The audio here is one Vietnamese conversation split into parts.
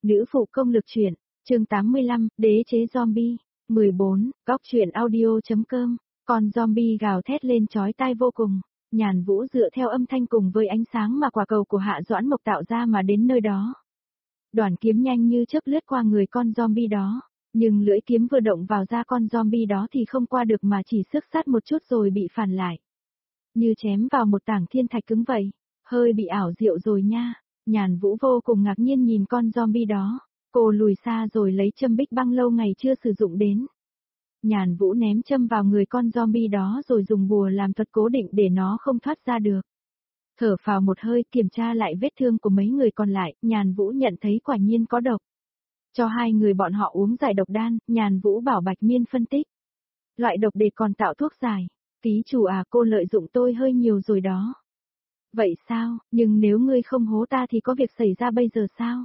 Nữ phụ công lực truyện, chương 85, đế chế zombie. 14, góc truyện audio.com. Con zombie gào thét lên chói tai vô cùng. Nhàn Vũ dựa theo âm thanh cùng với ánh sáng mà quả cầu của Hạ Doãn Mộc tạo ra mà đến nơi đó. Đoàn kiếm nhanh như chớp lướt qua người con zombie đó, nhưng lưỡi kiếm vừa động vào da con zombie đó thì không qua được mà chỉ xước sát một chút rồi bị phản lại. Như chém vào một tảng thiên thạch cứng vậy, hơi bị ảo diệu rồi nha. Nhàn Vũ vô cùng ngạc nhiên nhìn con zombie đó, cô lùi xa rồi lấy châm bích băng lâu ngày chưa sử dụng đến. Nhàn Vũ ném châm vào người con zombie đó rồi dùng bùa làm thuật cố định để nó không thoát ra được. Thở phào một hơi kiểm tra lại vết thương của mấy người còn lại, Nhàn Vũ nhận thấy quả nhiên có độc. Cho hai người bọn họ uống giải độc đan, Nhàn Vũ bảo Bạch Miên phân tích. Loại độc để còn tạo thuốc giải. Ký chủ à, cô lợi dụng tôi hơi nhiều rồi đó. Vậy sao, nhưng nếu ngươi không hố ta thì có việc xảy ra bây giờ sao?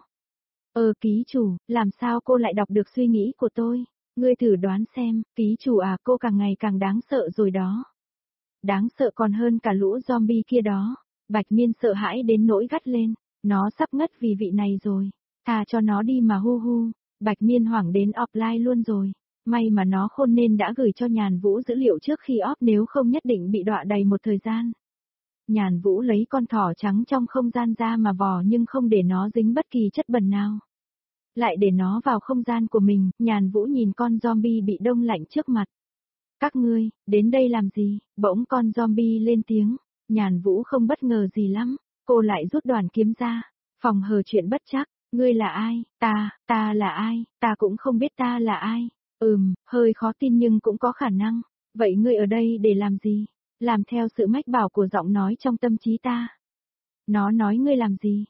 Ký chủ, làm sao cô lại đọc được suy nghĩ của tôi? Ngươi thử đoán xem, ký chủ à, cô càng ngày càng đáng sợ rồi đó. Đáng sợ còn hơn cả lũ zombie kia đó. Bạch Miên sợ hãi đến nỗi gắt lên, nó sắp ngất vì vị này rồi. Thà cho nó đi mà hu hu. Bạch Miên hoảng đến offline luôn rồi. May mà nó khôn nên đã gửi cho Nhàn Vũ dữ liệu trước khi off, nếu không nhất định bị đọa đầy một thời gian. Nhàn Vũ lấy con thỏ trắng trong không gian ra mà vò nhưng không để nó dính bất kỳ chất bẩn nào. Lại để nó vào không gian của mình, Nhàn Vũ nhìn con zombie bị đông lạnh trước mặt. Các ngươi, đến đây làm gì? Bỗng con zombie lên tiếng. Nhàn Vũ không bất ngờ gì lắm, cô lại rút đoàn kiếm ra. Phòng hờ chuyện bất trắc, ngươi là ai? Ta là ai? Ta cũng không biết ta là ai. Hơi khó tin nhưng cũng có khả năng. Vậy ngươi ở đây để làm gì? Làm theo sự mách bảo của giọng nói trong tâm trí ta. Nó nói ngươi làm gì?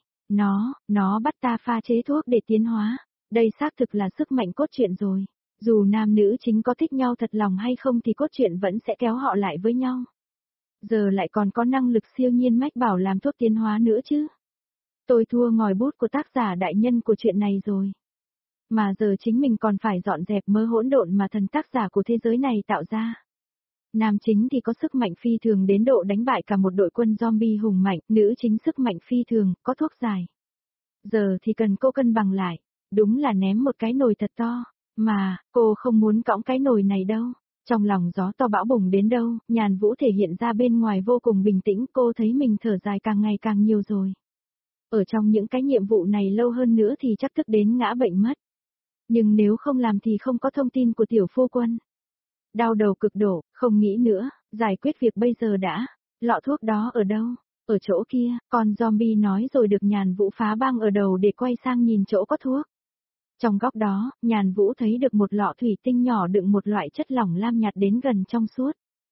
Nó bắt ta pha chế thuốc để tiến hóa. Đây xác thực là sức mạnh cốt truyện rồi. Dù nam nữ chính có thích nhau thật lòng hay không thì cốt truyện vẫn sẽ kéo họ lại với nhau. Giờ lại còn có năng lực siêu nhiên mách bảo làm thuốc tiến hóa nữa chứ. Tôi thua ngòi bút của tác giả đại nhân của chuyện này rồi. Mà giờ chính mình còn phải dọn dẹp mớ hỗn độn mà thần tác giả của thế giới này tạo ra. Nam chính thì có sức mạnh phi thường đến độ đánh bại cả một đội quân zombie hùng mạnh, nữ chính sức mạnh phi thường, có thuốc giải. Giờ thì cần cô cân bằng lại, đúng là ném một cái nồi thật to, mà, cô không muốn cõng cái nồi này đâu. Trong lòng gió to bão bùng đến đâu, Nhàn Vũ thể hiện ra bên ngoài vô cùng bình tĩnh, cô thấy mình thở dài càng ngày càng nhiều rồi. Ở trong những cái nhiệm vụ này lâu hơn nữa thì chắc thức đến ngã bệnh mất. Nhưng nếu không làm thì không có thông tin của tiểu phu quân. Đau đầu cực độ, không nghĩ nữa, giải quyết việc bây giờ đã. Lọ thuốc đó ở đâu? Ở chỗ kia, con zombie nói rồi được Nhàn Vũ phá băng ở đầu để quay sang nhìn chỗ có thuốc. Trong góc đó, Nhàn Vũ thấy được một lọ thủy tinh nhỏ đựng một loại chất lỏng lam nhạt đến gần trong suốt.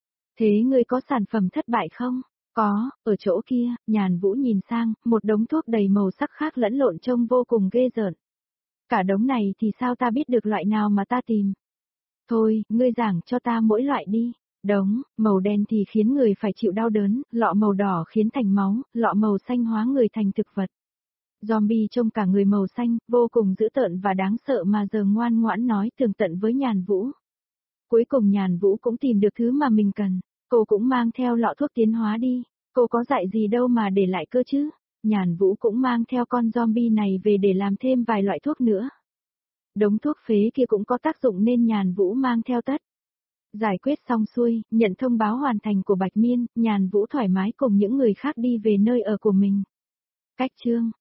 Thế ngươi có sản phẩm thất bại không? Có, ở chỗ kia, Nhàn Vũ nhìn sang, một đống thuốc đầy màu sắc khác lẫn lộn trông vô cùng ghê rợn. Cả đống này thì sao ta biết được loại nào mà ta tìm? Thôi, ngươi giảng cho ta mỗi loại đi. Đống, màu đen thì khiến người phải chịu đau đớn, lọ màu đỏ khiến thành máu, lọ màu xanh hóa người thành thực vật. Zombie trông cả người màu xanh, vô cùng dữ tợn và đáng sợ mà giờ ngoan ngoãn nói tường tận với Nhàn Vũ. Cuối cùng Nhàn Vũ cũng tìm được thứ mà mình cần, cô cũng mang theo lọ thuốc tiến hóa đi, cô có dạy gì đâu mà để lại cơ chứ. Nhàn Vũ cũng mang theo con zombie này về để làm thêm vài loại thuốc nữa. Đống thuốc phế kia cũng có tác dụng nên Nhàn Vũ mang theo tất. Giải quyết xong xuôi, nhận thông báo hoàn thành của Bạch Miên, Nhàn Vũ thoải mái cùng những người khác đi về nơi ở của mình. Cách chương